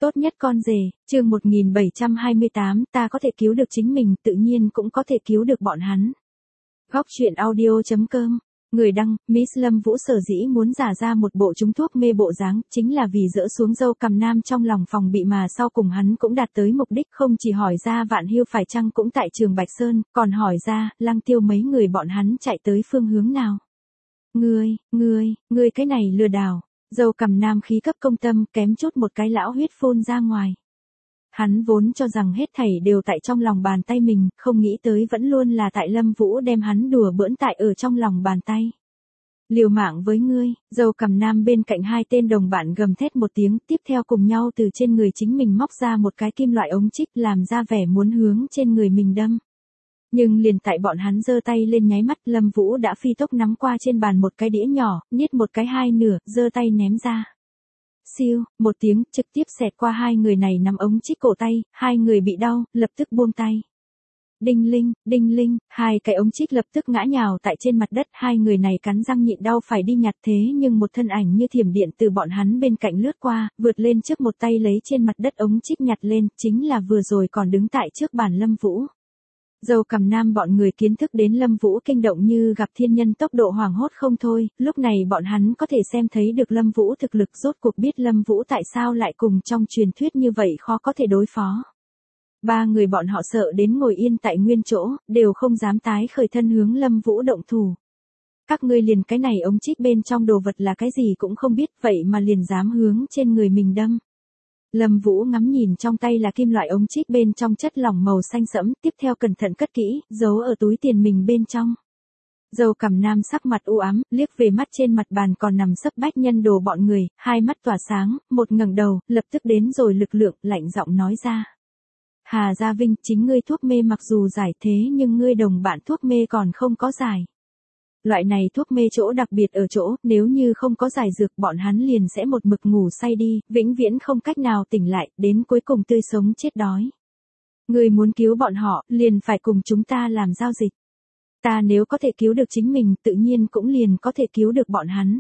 Tốt nhất con rể, chương 1728, ta có thể cứu được chính mình, tự nhiên cũng có thể cứu được bọn hắn. Góc truyện audio.com. Người đăng, Miss Lâm Vũ sở dĩ muốn giả ra một bộ trúng thuốc mê bộ dáng, chính là vì dỡ xuống dâu cằm nam trong lòng phòng bị mà sau cùng hắn cũng đạt tới mục đích, không chỉ hỏi ra Vạn Hưu phải chăng cũng tại trường Bạch Sơn, còn hỏi ra, Lăng Tiêu mấy người bọn hắn chạy tới phương hướng nào. Ngươi cái này lừa đảo. Dâu cằm nam khí cấp công tâm, kém chút một cái lão huyết phun ra ngoài. Hắn vốn cho rằng hết thảy đều tại trong lòng bàn tay mình, không nghĩ tới vẫn luôn là tại Lâm Vũ đem hắn đùa bỡn tại ở trong lòng bàn tay. Liều mạng với ngươi, dâu cằm nam bên cạnh hai tên đồng bạn gầm thét một tiếng, tiếp theo cùng nhau từ trên người chính mình móc ra một cái kim loại ống trích làm ra vẻ muốn hướng trên người mình đâm. Nhưng liền tại bọn hắn giơ tay lên nháy mắt, Lâm Vũ đã phi tốc nắm qua trên bàn một cái đĩa nhỏ, niết một cái hai nửa, giơ tay ném ra. Siêu, một tiếng, trực tiếp xẹt qua hai người này nắm ống trích cổ tay, hai người bị đau, lập tức buông tay. Đinh linh, hai cái ống trích lập tức ngã nhào tại trên mặt đất, hai người này cắn răng nhịn đau phải đi nhặt thế nhưng một thân ảnh như thiểm điện từ bọn hắn bên cạnh lướt qua, vượt lên trước một tay lấy trên mặt đất ống trích nhặt lên, chính là vừa rồi còn đứng tại trước bàn Lâm Vũ. Dâu cằm nam bọn người kiến thức đến Lâm Vũ kinh động như gặp thiên nhân, tốc độ hoảng hốt không thôi, lúc này bọn hắn có thể xem thấy được Lâm Vũ thực lực, rốt cuộc biết Lâm Vũ tại sao lại cùng trong truyền thuyết như vậy khó có thể đối phó. Ba người bọn họ sợ đến ngồi yên tại nguyên chỗ, đều không dám tái khởi thân hướng Lâm Vũ động thủ. Các ngươi liền cái này ống trích bên trong đồ vật là cái gì cũng không biết, vậy mà liền dám hướng trên người mình đâm. Lâm Vũ ngắm nhìn trong tay là kim loại ống trích bên trong chất lỏng màu xanh sẫm, tiếp theo cẩn thận cất kỹ, giấu ở túi tiền mình bên trong. Dâu cằm nam sắc mặt u ám, liếc về mắt trên mặt bàn còn nằm sấp Bách Nhân Đồ bọn người, hai mắt tỏa sáng, một ngẩng đầu, lập tức đến rồi lực lượng, lạnh giọng nói ra. Hà Gia Vinh, chính ngươi thuốc mê mặc dù giải thế nhưng ngươi đồng bạn thuốc mê còn không có giải. Loại này thuốc mê chỗ đặc biệt ở chỗ, nếu như không có giải dược bọn hắn liền sẽ một mực ngủ say đi, vĩnh viễn không cách nào tỉnh lại, đến cuối cùng tươi sống chết đói. Ngươi muốn cứu bọn họ, liền phải cùng chúng ta làm giao dịch. Ta nếu có thể cứu được chính mình, tự nhiên cũng liền có thể cứu được bọn hắn.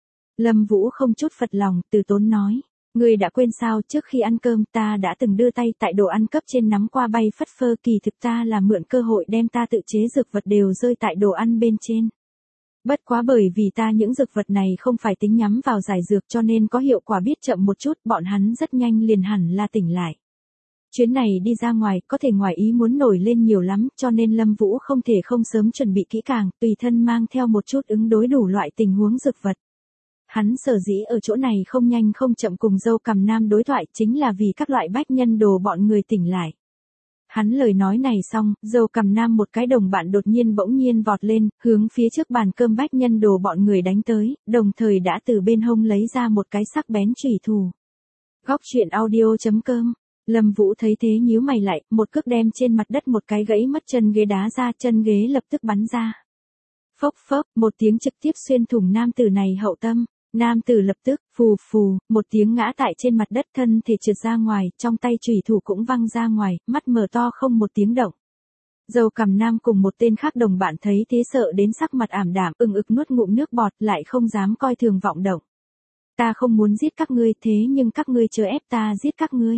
Lâm Vũ không chút phật lòng, từ tốn nói. Ngươi đã quên sao, trước khi ăn cơm ta đã từng đưa tay tại đồ ăn cấp trên nắm qua bay phất phơ, kỳ thực ta là mượn cơ hội đem ta tự chế dược vật đều rơi tại đồ ăn bên trên. Bất quá bởi vì ta những dược vật này không phải tính nhắm vào giải dược cho nên có hiệu quả biết chậm một chút, bọn hắn rất nhanh liền hẳn là tỉnh lại. Chuyến này đi ra ngoài, có thể ngoài ý muốn nổi lên nhiều lắm, cho nên Lâm Vũ không thể không sớm chuẩn bị kỹ càng, tùy thân mang theo một chút ứng đối đủ loại tình huống dược vật. Hắn sở dĩ ở chỗ này không nhanh không chậm cùng dâu cằm nam đối thoại chính là vì các loại Bách Nhân Đồ bọn người tỉnh lại. Hắn lời nói này xong, dâu cằm nam một cái đồng bạn đột nhiên bỗng nhiên vọt lên, hướng phía trước bàn cơm Bách Nhân Đồ bọn người đánh tới, đồng thời đã từ bên hông lấy ra một cái sắc bén chủy thủ. Góc truyện audio.com. Lâm Vũ thấy thế nhíu mày lại, một cước đem trên mặt đất một cái gãy mất chân ghế đá ra, chân ghế lập tức bắn ra. Phốc phốc, một tiếng trực tiếp xuyên thủng nam tử này hậu tâm. Nam tử lập tức, phù, một tiếng ngã tại trên mặt đất, thân thể trượt ra ngoài, trong tay chủy thủ cũng văng ra ngoài, mắt mở to không một tiếng động. Dâu cằm nam cùng một tên khác đồng bạn thấy thế sợ đến sắc mặt ảm đạm, ực nuốt ngụm nước bọt, lại không dám coi thường vọng động. Ta không muốn giết các ngươi, thế nhưng các ngươi chờ ép ta giết các ngươi.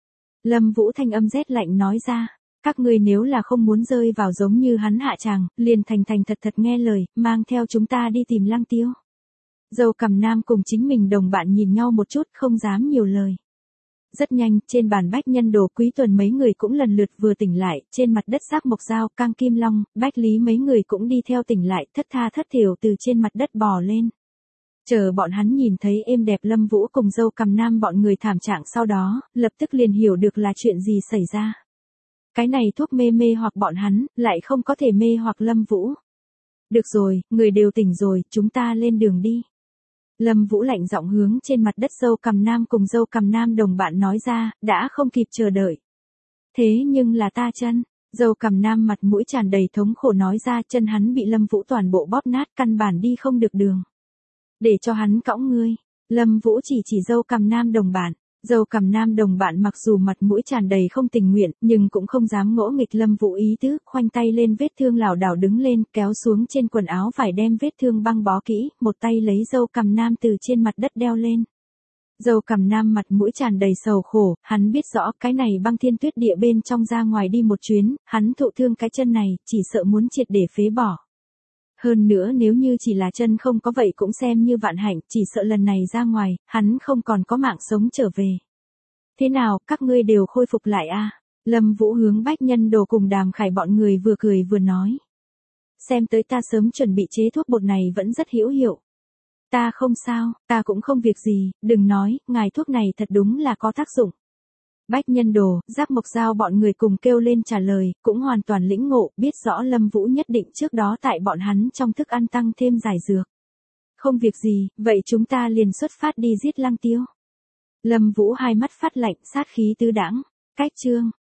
Lâm Vũ thanh âm rét lạnh nói ra, các ngươi nếu là không muốn rơi vào giống như hắn hạ tràng, liền thành thật nghe lời, mang theo chúng ta đi tìm Lăng Tiêu. Dâu cằm nam cùng chính mình đồng bạn nhìn nhau một chút, không dám nhiều lời. Rất nhanh, trên bàn Bách Nhân Đồ Quý Tuần mấy người cũng lần lượt vừa tỉnh lại, trên mặt đất Giác Mộc Dao, Cang Kim Long, Bách Lý mấy người cũng đi theo tỉnh lại, thất tha thất thểu từ trên mặt đất bò lên. Chờ bọn hắn nhìn thấy êm đẹp Lâm Vũ cùng dâu cằm nam bọn người thảm trạng sau đó, lập tức liền hiểu được là chuyện gì xảy ra. Cái này thuốc mê hoặc bọn hắn, lại không có thể mê hoặc Lâm Vũ. Được rồi, người đều tỉnh rồi, chúng ta lên đường đi. Lâm Vũ lạnh giọng hướng trên mặt đất dâu cằm nam cùng dâu cằm nam đồng bạn nói ra, đã không kịp chờ đợi. Thế nhưng là ta chân, dâu cằm nam mặt mũi tràn đầy thống khổ nói ra, chân hắn bị Lâm Vũ toàn bộ bóp nát, căn bản đi không được đường. Để cho hắn cõng ngươi. Lâm Vũ chỉ dâu cằm nam đồng bạn. Dâu cằm nam đồng bạn mặc dù mặt mũi tràn đầy không tình nguyện, nhưng cũng không dám ngỗ nghịch Lâm Vũ ý tứ, khoanh tay lên vết thương lảo đảo đứng lên, kéo xuống trên quần áo phải đem vết thương băng bó kỹ, một tay lấy dâu cằm nam từ trên mặt đất đeo lên. Dâu cằm nam mặt mũi tràn đầy sầu khổ, hắn biết rõ cái này băng thiên tuyết địa bên trong ra ngoài đi một chuyến, hắn thụ thương cái chân này, chỉ sợ muốn triệt để phế bỏ. Hơn nữa nếu như chỉ là chân không có vậy cũng xem như vạn hạnh, chỉ sợ lần này ra ngoài, hắn không còn có mạng sống trở về. Thế nào, các ngươi đều khôi phục lại a? Lâm Vũ hướng Bách Nhân Đồ cùng Đàm Khải bọn người vừa cười vừa nói. Xem tới ta sớm chuẩn bị chế thuốc bột này vẫn rất hữu hiệu. Ta không sao, ta cũng không việc gì, đừng nói, ngài thuốc này thật đúng là có tác dụng. Bách Nhân Đồ, Giáp Mộc Giao bọn người cùng kêu lên trả lời, cũng hoàn toàn lĩnh ngộ, biết rõ Lâm Vũ nhất định trước đó tại bọn hắn trong thức ăn tăng thêm giải dược. Không việc gì, vậy chúng ta liền xuất phát đi giết Lăng Tiêu. Lâm Vũ hai mắt phát lạnh, sát khí tứ đãng. Cách chương